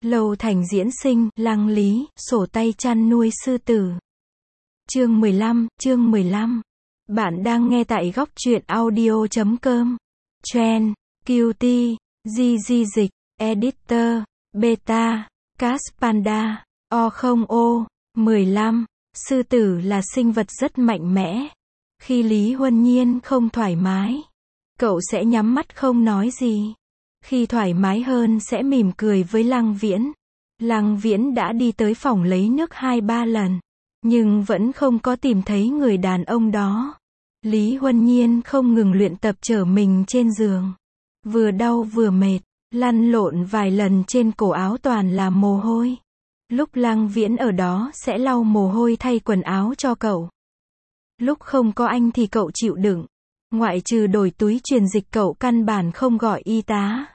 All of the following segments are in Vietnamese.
Lâu Thành diễn sinh, Lăng Lý, sổ tay chăn nuôi sư tử. Chương 15. Bạn đang nghe tại góc truyện audio.com. Trend, QT, GG Dịch, Editor, Beta, Caspanda, O0O. 15. Sư tử là sinh vật rất mạnh mẽ. Khi Lý Huân Nhiên không thoải mái, cậu sẽ nhắm mắt không nói gì. Khi thoải mái hơn sẽ mỉm cười với Lăng Viễn. Lăng Viễn đã đi tới phòng lấy nước 2-3 lần, nhưng vẫn không có tìm thấy người đàn ông đó. Lý Huân Nhiên không ngừng luyện tập trở mình trên giường. Vừa đau vừa mệt, lăn lộn vài lần trên cổ áo toàn là mồ hôi. Lúc Lăng Viễn ở đó sẽ lau mồ hôi thay quần áo cho cậu. Lúc không có anh thì cậu chịu đựng. Ngoại trừ đổi túi truyền dịch cậu căn bản không gọi y tá.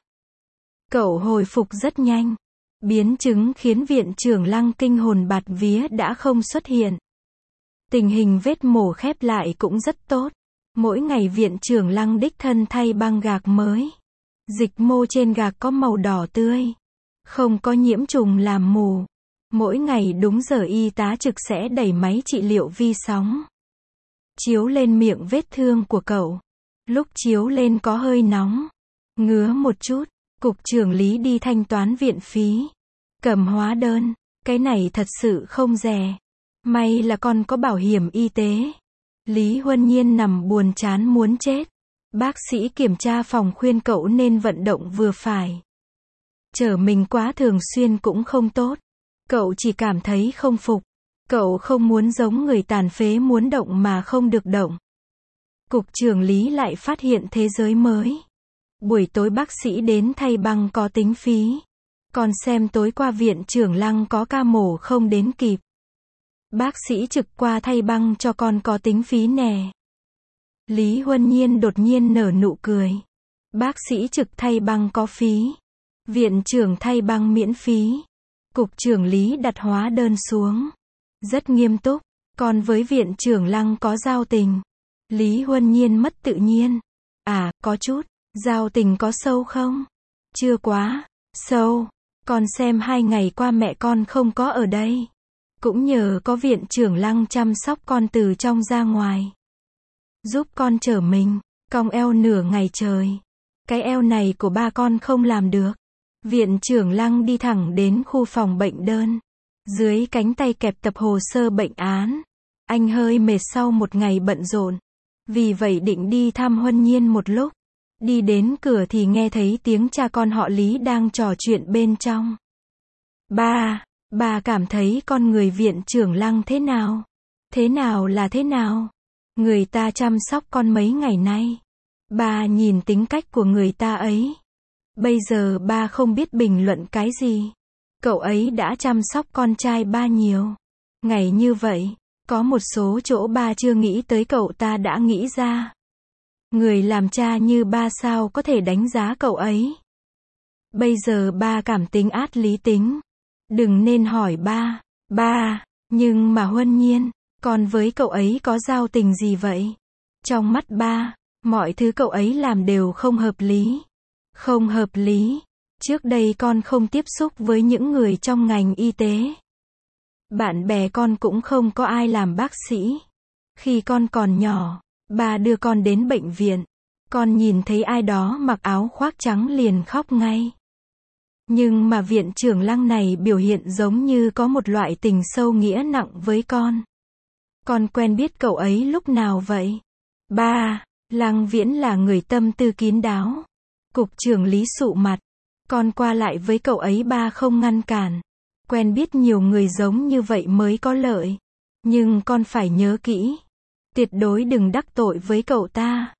Cậu hồi phục rất nhanh. Biến chứng khiến viện trưởng Lăng kinh hồn bạt vía đã không xuất hiện. Tình hình vết mổ khép lại cũng rất tốt. Mỗi ngày viện trưởng Lăng đích thân thay băng gạc mới. Dịch mô trên gạc có màu đỏ tươi. Không có nhiễm trùng làm mù. Mỗi ngày đúng giờ y tá trực sẽ đẩy máy trị liệu vi sóng. Chiếu lên miệng vết thương của cậu. Lúc chiếu lên có hơi nóng. Ngứa một chút. Cục trưởng Lý đi thanh toán viện phí. Cầm hóa đơn. Cái này thật sự không rẻ. May là con có bảo hiểm y tế. Lý Huân Nhiên nằm buồn chán muốn chết. Bác sĩ kiểm tra phòng khuyên cậu nên vận động vừa phải. Chở mình quá thường xuyên cũng không tốt. Cậu chỉ cảm thấy không phục. Cậu không muốn giống người tàn phế muốn động mà không được động. Cục trưởng Lý lại phát hiện thế giới mới. Buổi tối bác sĩ đến thay băng có tính phí. Còn xem tối qua viện trưởng Lăng có ca mổ không đến kịp. Bác sĩ trực qua thay băng cho con có tính phí nè. Lý Huân Nhiên đột nhiên nở nụ cười. Bác sĩ trực thay băng có phí. Viện trưởng thay băng miễn phí. Cục trưởng Lý đặt hóa đơn xuống. Rất nghiêm túc. Con với viện trưởng Lăng có giao tình. Lý Huân Nhiên mất tự nhiên. À, có chút. Giao tình có sâu không? Chưa quá sâu. Con xem 2 ngày qua mẹ con không có ở đây. Cũng nhờ có viện trưởng Lăng chăm sóc con từ trong ra ngoài. Giúp con chở mình, cong eo nửa ngày trời. Cái eo này của ba con không làm được. Viện trưởng Lăng đi thẳng đến khu phòng bệnh đơn. Dưới cánh tay kẹp tập hồ sơ bệnh án. Anh hơi mệt sau một ngày bận rộn. Vì vậy định đi thăm Huân Nhiên một lúc. Đi đến cửa thì nghe thấy tiếng cha con họ Lý đang trò chuyện bên trong. Bà cảm thấy con người viện trưởng Lăng thế nào? Thế nào là thế nào? Người ta chăm sóc con mấy ngày nay. Bà nhìn tính cách của người ta ấy. Bây giờ bà không biết bình luận cái gì. Cậu ấy đã chăm sóc con trai ba nhiều ngày như vậy. Có một số chỗ ba chưa nghĩ tới cậu ta đã nghĩ ra. Người làm cha như ba sao có thể đánh giá cậu ấy. Bây giờ ba cảm tính át lý tính. Đừng nên hỏi ba, nhưng mà Huân Nhiên, con với cậu ấy có giao tình gì vậy? Trong mắt ba, mọi thứ cậu ấy làm đều không hợp lý. Không hợp lý. Trước đây con không tiếp xúc với những người trong ngành y tế. Bạn bè con cũng không có ai làm bác sĩ. Khi con còn nhỏ, bà đưa con đến bệnh viện. Con nhìn thấy ai đó mặc áo khoác trắng liền khóc ngay. Nhưng mà viện trưởng Lăng này biểu hiện giống như có một loại tình sâu nghĩa nặng với con. Con quen biết cậu ấy lúc nào vậy? Lăng Viễn là người tâm tư kín đáo. Cục trưởng Lý sụ mặt. Con qua lại với cậu ấy ba không ngăn cản. Quen biết nhiều người giống như vậy mới có lợi. Nhưng con phải nhớ kỹ. Tuyệt đối đừng đắc tội với cậu ta.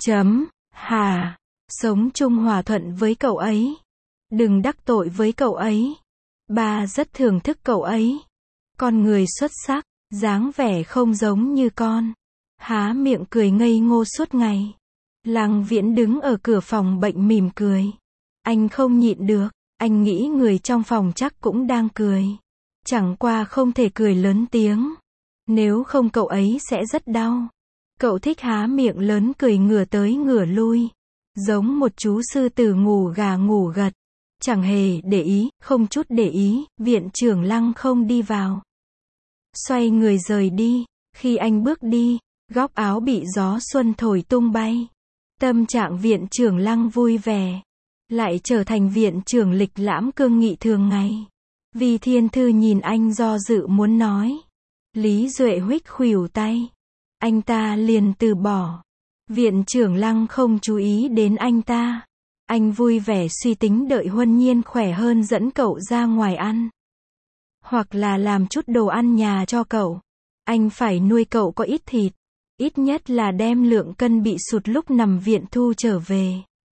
Sống chung hòa thuận với cậu ấy. Đừng đắc tội với cậu ấy. Ba rất thưởng thức cậu ấy. Con người xuất sắc, dáng vẻ không giống như con. Há miệng cười ngây ngô suốt ngày. Lăng Viễn đứng ở cửa phòng bệnh mỉm cười. Anh không nhịn được. Anh nghĩ người trong phòng chắc cũng đang cười. Chẳng qua không thể cười lớn tiếng. Nếu không cậu ấy sẽ rất đau. Cậu thích há miệng lớn cười ngửa tới ngửa lui. Giống một chú sư tử ngủ gà ngủ gật. Chẳng hề để ý, không chút để ý, viện trưởng Lăng không đi vào. Xoay người rời đi. Khi anh bước đi, góc áo bị gió xuân thổi tung bay. Tâm trạng viện trưởng Lăng vui vẻ. Lại trở thành viện trưởng lịch lãm cương nghị thường ngày. Vi Thiên Thư nhìn anh do dự muốn nói. Lý Duệ huých khuỷu tay. Anh ta liền từ bỏ. Viện trưởng Lăng không chú ý đến anh ta. Anh vui vẻ suy tính đợi Huân Nhiên khỏe hơn dẫn cậu ra ngoài ăn. Hoặc là làm chút đồ ăn nhà cho cậu. Anh phải nuôi cậu có ít thịt. Ít nhất là đem lượng cân bị sụt lúc nằm viện thu trở về.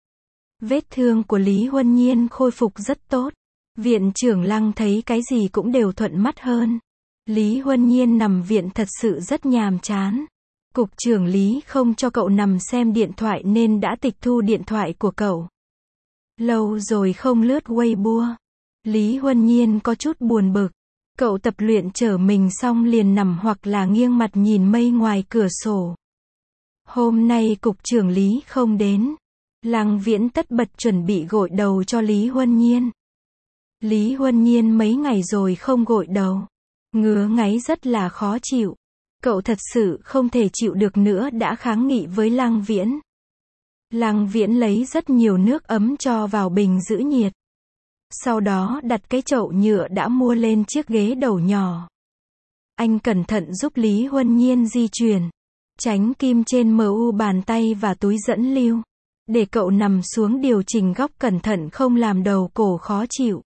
Vết thương của Lý Huân Nhiên khôi phục rất tốt. Viện trưởng Lăng thấy cái gì cũng đều thuận mắt hơn. Lý Huân Nhiên nằm viện thật sự rất nhàm chán. Cục trưởng Lý không cho cậu nằm xem điện thoại nên đã tịch thu điện thoại của cậu. Lâu rồi không lướt Weibo. Lý Huân Nhiên có chút buồn bực. Cậu tập luyện trở mình xong liền nằm hoặc là nghiêng mặt nhìn mây ngoài cửa sổ. Hôm nay cục trưởng Lý không đến. Lăng Viễn tất bật chuẩn bị gội đầu cho Lý Huân Nhiên. Lý Huân Nhiên mấy ngày rồi không gội đầu. Ngứa ngáy rất là khó chịu. Cậu thật sự không thể chịu được nữa đã kháng nghị với Lăng Viễn. Lăng Viễn lấy rất nhiều nước ấm cho vào bình giữ nhiệt. Sau đó đặt cái chậu nhựa đã mua lên chiếc ghế đầu nhỏ. Anh cẩn thận giúp Lý Huân Nhiên di chuyển. Tránh kim trên mu bàn tay và túi dẫn lưu. Để cậu nằm xuống điều chỉnh góc cẩn thận không làm đầu cổ khó chịu.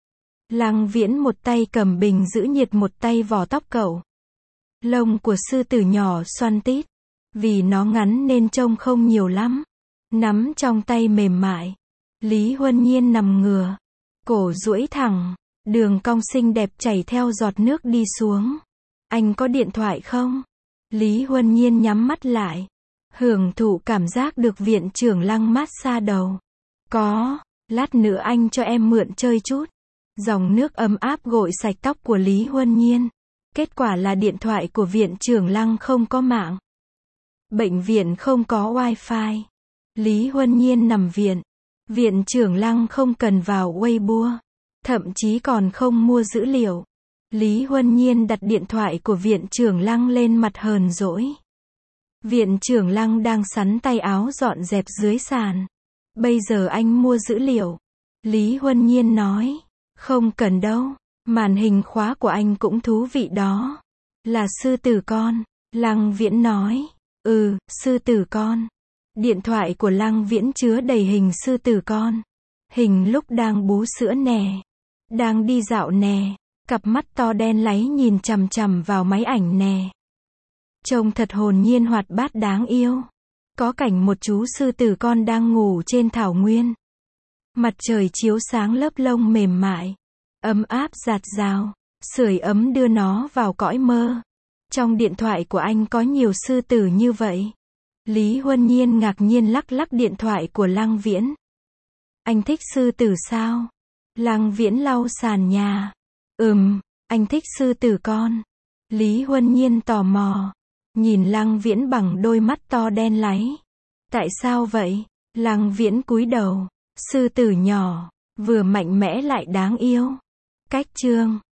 Lăng Viễn một tay cầm bình giữ nhiệt một tay vò tóc cậu. Lông của sư tử nhỏ xoăn tít. Vì nó ngắn nên trông không nhiều lắm. Nắm trong tay mềm mại. Lý Huân Nhiên nằm ngửa. Cổ duỗi thẳng. Đường cong xinh đẹp chảy theo giọt nước đi xuống. Anh có điện thoại không? Lý Huân Nhiên nhắm mắt lại. Hưởng thụ cảm giác được viện trưởng Lăng massage đầu. Có, lát nữa anh cho em mượn chơi chút. Dòng nước ấm áp gội sạch tóc của Lý Huân Nhiên. Kết quả là điện thoại của viện trưởng Lăng không có mạng. Bệnh viện không có wifi. Lý Huân Nhiên nằm viện. Viện trưởng Lăng không cần vào Weibo. Thậm chí còn không mua dữ liệu. Lý Huân Nhiên đặt điện thoại của viện trưởng Lăng lên mặt hờn dỗi. Viện trưởng Lăng đang sắn tay áo dọn dẹp dưới sàn. Bây giờ anh mua dữ liệu. Lý Huân Nhiên nói. Không cần đâu. Màn hình khóa của anh cũng thú vị đó. Là sư tử con. Lăng Viễn nói. Sư tử con. Điện thoại của Lăng Viễn chứa đầy hình sư tử con. Hình lúc đang bú sữa nè. Đang đi dạo nè. Cặp mắt to đen láy nhìn chằm chằm vào máy ảnh nè. Trông thật hồn nhiên hoạt bát đáng yêu. Có cảnh một chú sư tử con đang ngủ trên thảo nguyên. Mặt trời chiếu sáng lớp lông mềm mại. Ấm áp dạt dào. Sưởi ấm đưa nó vào cõi mơ. Trong điện thoại của anh có nhiều sư tử như vậy. Lý Huân Nhiên ngạc nhiên lắc lắc điện thoại của Lăng Viễn. Anh thích sư tử sao? Lăng Viễn lau sàn nhà. Anh thích sư tử con. Lý Huân Nhiên tò mò. Nhìn Lăng Viễn bằng đôi mắt to đen láy. Tại sao vậy? Lăng Viễn cúi đầu. Sư tử nhỏ. Vừa mạnh mẽ lại đáng yêu. Cách chương